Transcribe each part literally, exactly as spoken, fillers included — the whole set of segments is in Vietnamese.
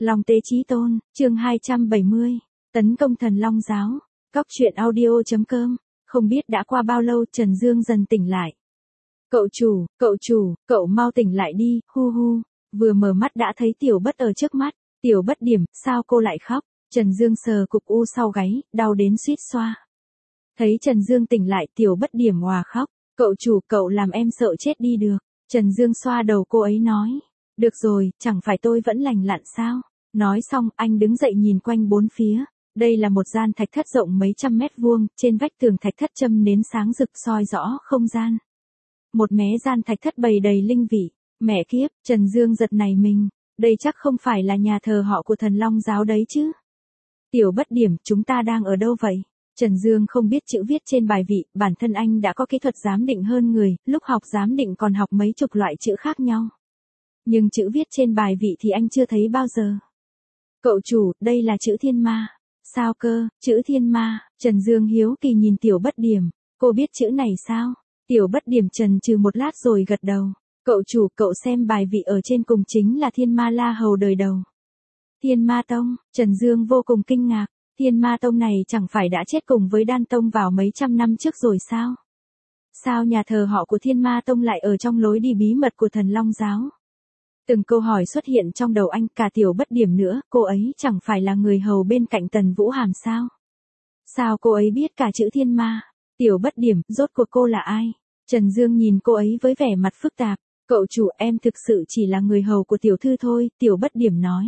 Long Tế Chí Tôn, chương hai trăm bảy mươi, tấn công Thần Long giáo. Cóc truyện audio chấm com. Không biết đã qua bao lâu Trần Dương dần tỉnh lại. Cậu chủ, cậu chủ, cậu mau tỉnh lại đi, hu hu. Vừa mở mắt đã thấy Tiểu Bất ở trước mắt. Tiểu Bất Điểm, sao cô lại khóc? Trần Dương sờ cục u sau gáy, đau đến suýt xoa. Thấy Trần Dương tỉnh lại, Tiểu Bất Điểm òa khóc. Cậu chủ, cậu làm em sợ chết đi được. Trần Dương xoa đầu cô ấy nói. Được rồi, chẳng phải tôi vẫn lành lặn sao? Nói xong, anh đứng dậy nhìn quanh bốn phía. Đây là một gian thạch thất rộng mấy trăm mét vuông, trên vách tường thạch thất châm nến sáng rực soi rõ không gian. Một mé gian thạch thất bày đầy linh vị. Mẹ kiếp, Trần Dương giật nảy mình. Đây chắc không phải là nhà thờ họ của Thần Long giáo đấy chứ? Tiểu Bất Điểm, chúng ta đang ở đâu vậy? Trần Dương không biết chữ viết trên bài vị, bản thân anh đã có kỹ thuật giám định hơn người, lúc học giám định còn học mấy chục loại chữ khác nhau. Nhưng chữ viết trên bài vị thì anh chưa thấy bao giờ. Cậu chủ, đây là chữ thiên ma. Sao cơ, chữ thiên ma? Trần Dương hiếu kỳ nhìn Tiểu Bất Điểm. Cô biết chữ này sao? Tiểu Bất Điểm chần chừ một lát rồi gật đầu. Cậu chủ, cậu xem bài vị ở trên cùng chính là Thiên Ma La Hầu đời đầu. Thiên Ma Tông, Trần Dương vô cùng kinh ngạc. Thiên Ma Tông này chẳng phải đã chết cùng với Đan Tông vào mấy trăm năm trước rồi sao? Sao nhà thờ họ của Thiên Ma Tông lại ở trong lối đi bí mật của Thần Long giáo? Từng câu hỏi xuất hiện trong đầu anh, cả Tiểu Bất Điểm nữa, cô ấy chẳng phải là người hầu bên cạnh Tần Vũ Hàm sao? Sao cô ấy biết cả chữ thiên ma? Tiểu Bất Điểm, rốt cuộc cô là ai? Trần Dương nhìn cô ấy với vẻ mặt phức tạp. Cậu chủ, em thực sự chỉ là người hầu của tiểu thư thôi, Tiểu Bất Điểm nói.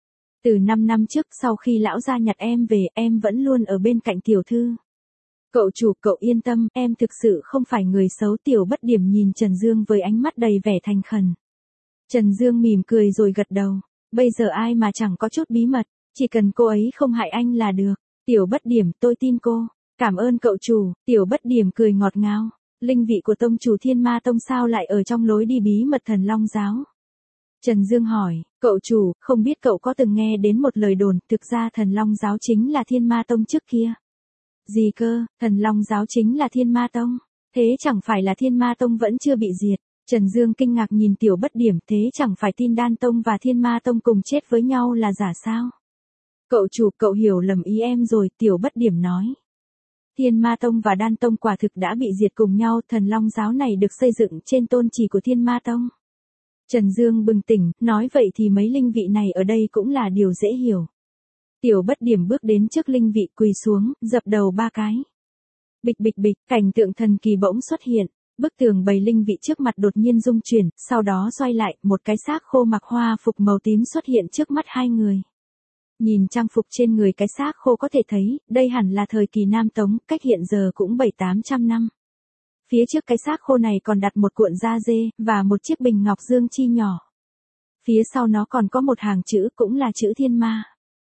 Từ năm năm trước, sau khi lão gia nhặt em về, em vẫn luôn ở bên cạnh tiểu thư. Cậu chủ, cậu yên tâm, em thực sự không phải người xấu. Tiểu Bất Điểm nhìn Trần Dương với ánh mắt đầy vẻ thành khẩn. Trần Dương mỉm cười rồi gật đầu. Bây giờ ai mà chẳng có chút bí mật, chỉ cần cô ấy không hại anh là được. Tiểu Bất Điểm, tôi tin cô. Cảm ơn cậu chủ. Tiểu Bất Điểm cười ngọt ngào. Linh vị của tông chủ Thiên Ma Tông sao lại ở trong lối đi bí mật Thần Long giáo? Trần Dương hỏi, cậu chủ, không biết cậu có từng nghe đến một lời đồn, thực ra Thần Long giáo chính là Thiên Ma Tông trước kia. Gì cơ, Thần Long giáo chính là Thiên Ma Tông? Thế chẳng phải là Thiên Ma Tông vẫn chưa bị diệt? Trần Dương kinh ngạc nhìn Tiểu Bất Điểm, thế chẳng phải tin Đan Tông và Thiên Ma Tông cùng chết với nhau là giả sao? Cậu chủ, cậu hiểu lầm ý em rồi, Tiểu Bất Điểm nói. Thiên Ma Tông và Đan Tông quả thực đã bị diệt cùng nhau, Thần Long giáo này được xây dựng trên tôn chỉ của Thiên Ma Tông. Trần Dương bừng tỉnh, nói vậy thì mấy linh vị này ở đây cũng là điều dễ hiểu. Tiểu Bất Điểm bước đến trước linh vị, quỳ xuống, dập đầu ba cái. Bịch bịch bịch, cảnh tượng thần kỳ bỗng xuất hiện. Bức tường bày linh vị trước mặt đột nhiên rung chuyển, sau đó xoay lại, một cái xác khô mặc hoa phục màu tím xuất hiện trước mắt hai người. Nhìn trang phục trên người cái xác khô có thể thấy, đây hẳn là thời kỳ Nam Tống, cách hiện giờ cũng bảy tám trăm năm. Phía trước cái xác khô này còn đặt một cuộn da dê, và một chiếc bình ngọc dương chi nhỏ. Phía sau nó còn có một hàng chữ, cũng là chữ Thiên Ma.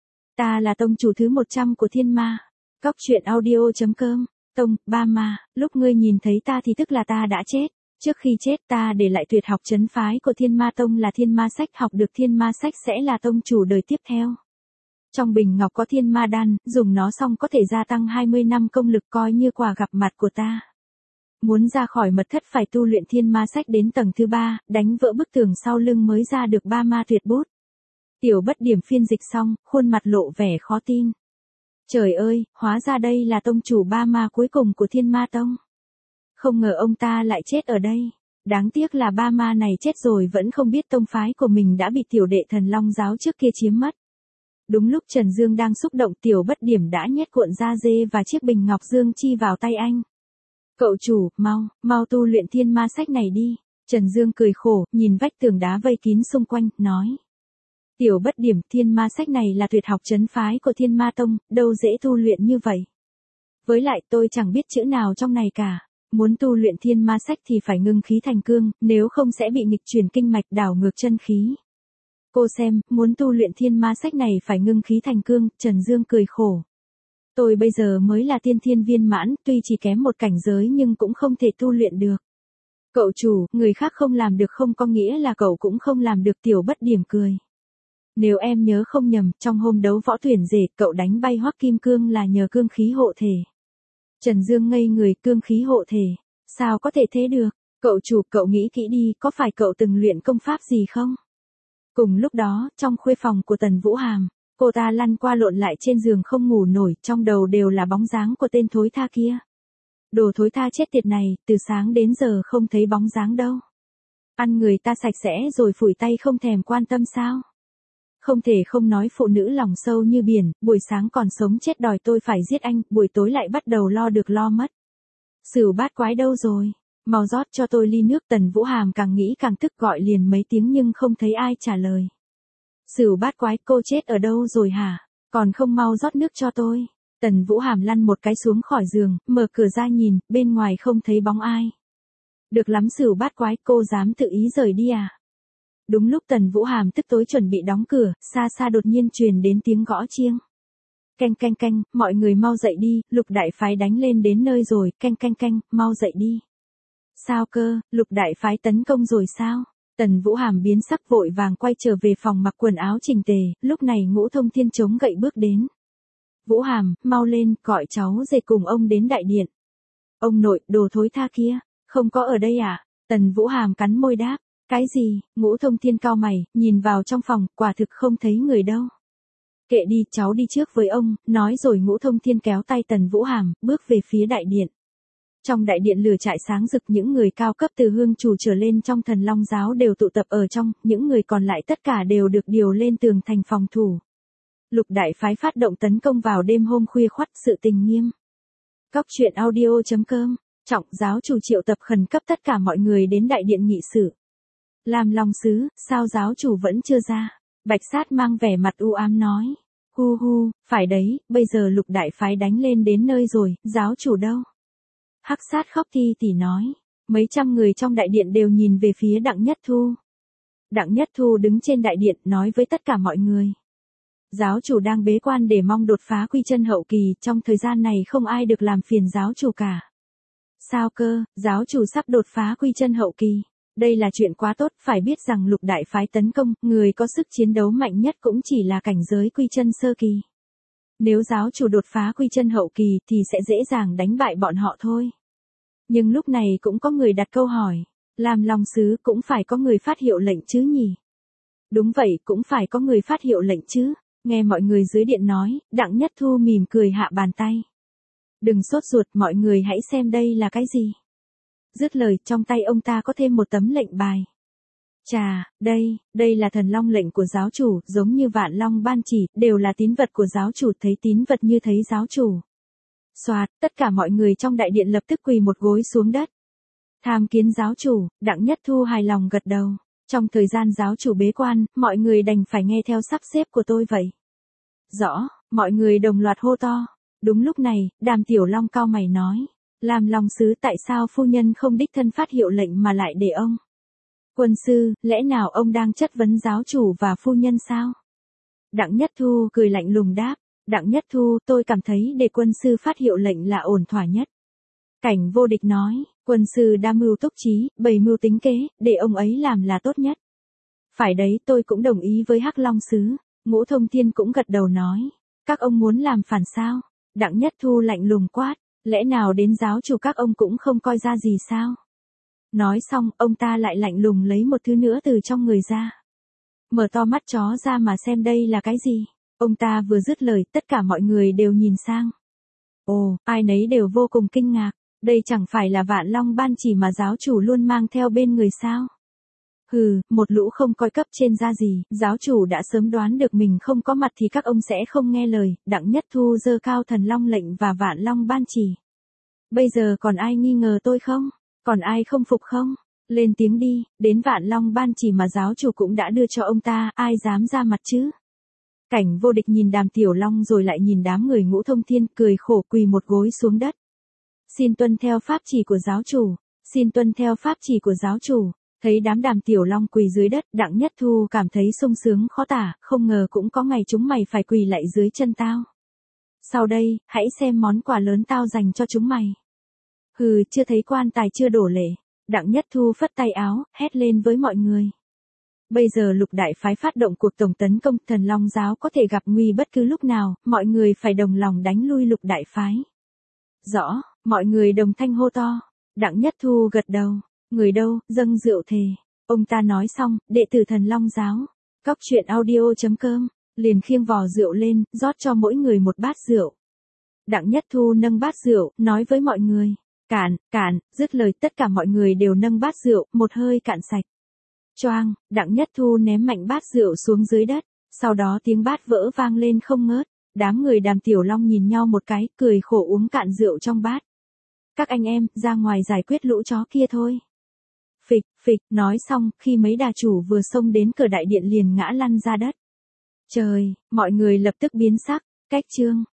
Ta là tông chủ thứ một trăm của Thiên Ma. Cóc truyện audio chấm com. Tông, ba ma, lúc ngươi nhìn thấy ta thì tức là ta đã chết. Trước khi chết ta để lại tuyệt học trấn phái của Thiên Ma Tông là Thiên Ma Sách, học được Thiên Ma Sách sẽ là tông chủ đời tiếp theo. Trong bình ngọc có Thiên Ma Đan, dùng nó xong có thể gia tăng hai mươi năm công lực, coi như quà gặp mặt của ta. Muốn ra khỏi mật thất phải tu luyện Thiên Ma Sách đến tầng thứ ba, đánh vỡ bức tường sau lưng mới ra được ba ma tuyệt bút. Tiểu Bất Điểm phiên dịch xong, khuôn mặt lộ vẻ khó tin. Trời ơi, hóa ra đây là tông chủ ba ma cuối cùng của Thiên Ma Tông. Không ngờ ông ta lại chết ở đây. Đáng tiếc là ba ma này chết rồi vẫn không biết tông phái của mình đã bị tiểu đệ Thần Long giáo trước kia chiếm mất. Đúng lúc Trần Dương đang xúc động, Tiểu Bất Điểm đã nhét cuộn da dê và chiếc bình ngọc dương chi vào tay anh. Cậu chủ, mau, mau tu luyện Thiên Ma Sách này đi. Trần Dương cười khổ, nhìn vách tường đá vây kín xung quanh, nói. Tiểu Bất Điểm, Thiên Ma Sách này là tuyệt học trấn phái của Thiên Ma Tông, đâu dễ tu luyện như vậy. Với lại tôi chẳng biết chữ nào trong này cả. Muốn tu luyện Thiên Ma Sách thì phải ngưng khí thành cương, nếu không sẽ bị nghịch chuyển kinh mạch, đảo ngược chân khí. Cô xem, muốn tu luyện Thiên Ma Sách này phải ngưng khí thành cương. Trần Dương cười khổ. Tôi bây giờ mới là tiên thiên viên mãn, tuy chỉ kém một cảnh giới nhưng cũng không thể tu luyện được. Cậu chủ, người khác không làm được không có nghĩa là cậu cũng không làm được. Tiểu Bất Điểm cười. Nếu em nhớ không nhầm, trong hôm đấu võ tuyển rể, cậu đánh bay Hoắc Kim Cương là nhờ cương khí hộ thể. Trần Dương ngây người, cương khí hộ thể. Sao có thể thế được? Cậu chủ, cậu nghĩ kỹ đi, có phải cậu từng luyện công pháp gì không? Cùng lúc đó, trong khuê phòng của Tần Vũ Hàm, cô ta lăn qua lộn lại trên giường không ngủ nổi, trong đầu đều là bóng dáng của tên thối tha kia. Đồ thối tha chết tiệt này, từ sáng đến giờ không thấy bóng dáng đâu. Ăn người ta sạch sẽ rồi phủi tay không thèm quan tâm sao? Không thể không nói phụ nữ lòng sâu như biển, buổi sáng còn sống chết đòi tôi phải giết anh, buổi tối lại bắt đầu lo được lo mất. Sửu bát quái đâu rồi? Mau rót cho tôi ly nước. Tần Vũ Hàm càng nghĩ càng tức, gọi liền mấy tiếng nhưng không thấy ai trả lời. Sửu bát quái, cô chết ở đâu rồi hả? Còn không mau rót nước cho tôi. Tần Vũ Hàm lăn một cái xuống khỏi giường, mở cửa ra nhìn, bên ngoài không thấy bóng ai. Được lắm sửu bát quái, cô dám tự ý rời đi à? Đúng lúc Tần Vũ Hàm tức tối chuẩn bị đóng cửa, xa xa đột nhiên truyền đến tiếng gõ chiêng. Canh canh canh, mọi người mau dậy đi, Lục đại phái đánh lên đến nơi rồi, canh canh canh, mau dậy đi. Sao cơ, Lục đại phái tấn công rồi sao? Tần Vũ Hàm biến sắc vội vàng quay trở về phòng mặc quần áo chỉnh tề, lúc này Ngũ Thông Thiên chống gậy bước đến. Vũ Hàm, mau lên, gọi cháu rể cùng ông đến đại điện. Ông nội, đồ thối tha kia, không có ở đây à? Tần Vũ Hàm cắn môi đáp. Cái gì? Ngũ Thông Thiên cau mày, nhìn vào trong phòng, quả thực không thấy người đâu. Kệ đi, cháu đi trước với ông, nói rồi Ngũ Thông Thiên kéo tay Tần Vũ Hàm, bước về phía đại điện. Trong đại điện lửa trại sáng rực, những người cao cấp từ hương chủ trở lên trong Thần Long giáo đều tụ tập ở trong, những người còn lại tất cả đều được điều lên tường thành phòng thủ. Lục đại phái phát động tấn công vào đêm hôm khuya khoắt, sự tình nghiêm. Cóc truyện audio chấm com, Trọng giáo chủ triệu tập khẩn cấp tất cả mọi người đến đại điện nghị sự. Làm Long sứ, sao giáo chủ vẫn chưa ra? Bạch Sát mang vẻ mặt u ám nói. Hu hu, phải đấy, bây giờ Lục đại phái đánh lên đến nơi rồi, giáo chủ đâu? Hắc Sát khóc thi tỉ nói. Mấy trăm người trong đại điện đều nhìn về phía Đặng Nhất Thu. Đặng Nhất Thu đứng trên đại điện nói với tất cả mọi người. Giáo chủ đang bế quan để mong đột phá quy chân hậu kỳ, trong thời gian này không ai được làm phiền giáo chủ cả. Sao cơ, giáo chủ sắp đột phá quy chân hậu kỳ. Đây là chuyện quá tốt, phải biết rằng Lục đại phái tấn công, người có sức chiến đấu mạnh nhất cũng chỉ là cảnh giới quy chân sơ kỳ. Nếu giáo chủ đột phá quy chân hậu kỳ thì sẽ dễ dàng đánh bại bọn họ thôi. Nhưng lúc này cũng có người đặt câu hỏi, làm Long sứ cũng phải có người phát hiệu lệnh chứ nhỉ? Đúng vậy, cũng phải có người phát hiệu lệnh chứ. Nghe mọi người dưới điện nói, Đặng Nhất Thu mỉm cười hạ bàn tay. Đừng sốt ruột, mọi người hãy xem đây là cái gì. Dứt lời, trong tay ông ta có thêm một tấm lệnh bài. Chà, đây, đây là thần long lệnh của giáo chủ, giống như Vạn Long ban chỉ, đều là tín vật của giáo chủ, thấy tín vật như thấy giáo chủ. Soạt, tất cả mọi người trong đại điện lập tức quỳ một gối xuống đất. Tham kiến giáo chủ, Đặng Nhất Thu hài lòng gật đầu. Trong thời gian giáo chủ bế quan, mọi người đành phải nghe theo sắp xếp của tôi vậy. Rõ, mọi người đồng loạt hô to. Đúng lúc này, Đàm Tiểu Long cau mày nói. Làm Long sứ, tại sao phu nhân không đích thân phát hiệu lệnh mà lại để ông? Quân sư, lẽ nào ông đang chất vấn giáo chủ và phu nhân sao? Đặng Nhất Thu cười lạnh lùng đáp. Đặng Nhất Thu, tôi cảm thấy để quân sư phát hiệu lệnh là ổn thỏa nhất. Cảnh Vô Địch nói, quân sư đa mưu túc trí, bày mưu tính kế, để ông ấy làm là tốt nhất. Phải đấy, tôi cũng đồng ý với Hắc Long sứ. Ngũ Thông Thiên cũng gật đầu nói. Các ông muốn làm phản sao? Đặng Nhất Thu lạnh lùng quát. Lẽ nào đến giáo chủ các ông cũng không coi ra gì sao? Nói xong, ông ta lại lạnh lùng lấy một thứ nữa từ trong người ra. Mở to mắt chó ra mà xem đây là cái gì? Ông ta vừa dứt lời, tất cả mọi người đều nhìn sang. Ồ, ai nấy đều vô cùng kinh ngạc. Đây chẳng phải là Vạn Long ban chỉ mà giáo chủ luôn mang theo bên người sao? Hừ, một lũ không coi cấp trên ra gì, giáo chủ đã sớm đoán được mình không có mặt thì các ông sẽ không nghe lời. Đặng Nhất Thu giơ cao thần long lệnh và Vạn Long ban chỉ. Bây giờ còn ai nghi ngờ tôi không? Còn ai không phục không? Lên tiếng đi, đến Vạn Long ban chỉ mà giáo chủ cũng đã đưa cho ông ta, ai dám ra mặt chứ? Cảnh Vô Địch nhìn Đàm Tiểu Long rồi lại nhìn đám người Ngũ Thông Thiên, cười khổ quỳ một gối xuống đất. Xin tuân theo pháp chỉ của giáo chủ, xin tuân theo pháp chỉ của giáo chủ. Thấy đám Đàm Tiểu Long quỳ dưới đất, Đặng Nhất Thu cảm thấy sung sướng khó tả, không ngờ cũng có ngày chúng mày phải quỳ lại dưới chân tao. Sau đây, hãy xem món quà lớn tao dành cho chúng mày. Hừ, chưa thấy quan tài chưa đổ lệ. Đặng Nhất Thu phất tay áo, hét lên với mọi người. Bây giờ Lục đại phái phát động cuộc tổng tấn công, Thần Long giáo có thể gặp nguy bất cứ lúc nào, mọi người phải đồng lòng đánh lui Lục đại phái. Rõ, mọi người đồng thanh hô to. Đặng Nhất Thu gật đầu. Người đâu, dâng rượu thề. Ông ta nói xong, đệ tử Thần Long giáo. Cóc truyện audio chấm com, liền khiêng vò rượu lên, rót cho mỗi người một bát rượu. Đặng Nhất Thu nâng bát rượu, nói với mọi người, cạn, cạn, dứt lời tất cả mọi người đều nâng bát rượu, một hơi cạn sạch. Choang, Đặng Nhất Thu ném mạnh bát rượu xuống dưới đất, sau đó tiếng bát vỡ vang lên không ngớt, đám người Đàm Tiểu Long nhìn nhau một cái, cười khổ uống cạn rượu trong bát. Các anh em, ra ngoài giải quyết lũ chó kia thôi. Phịch, phịch, nói xong, khi mấy đà chủ vừa xông đến cửa đại điện liền ngã lăn ra đất. Trời, mọi người lập tức biến sắc, cách chương.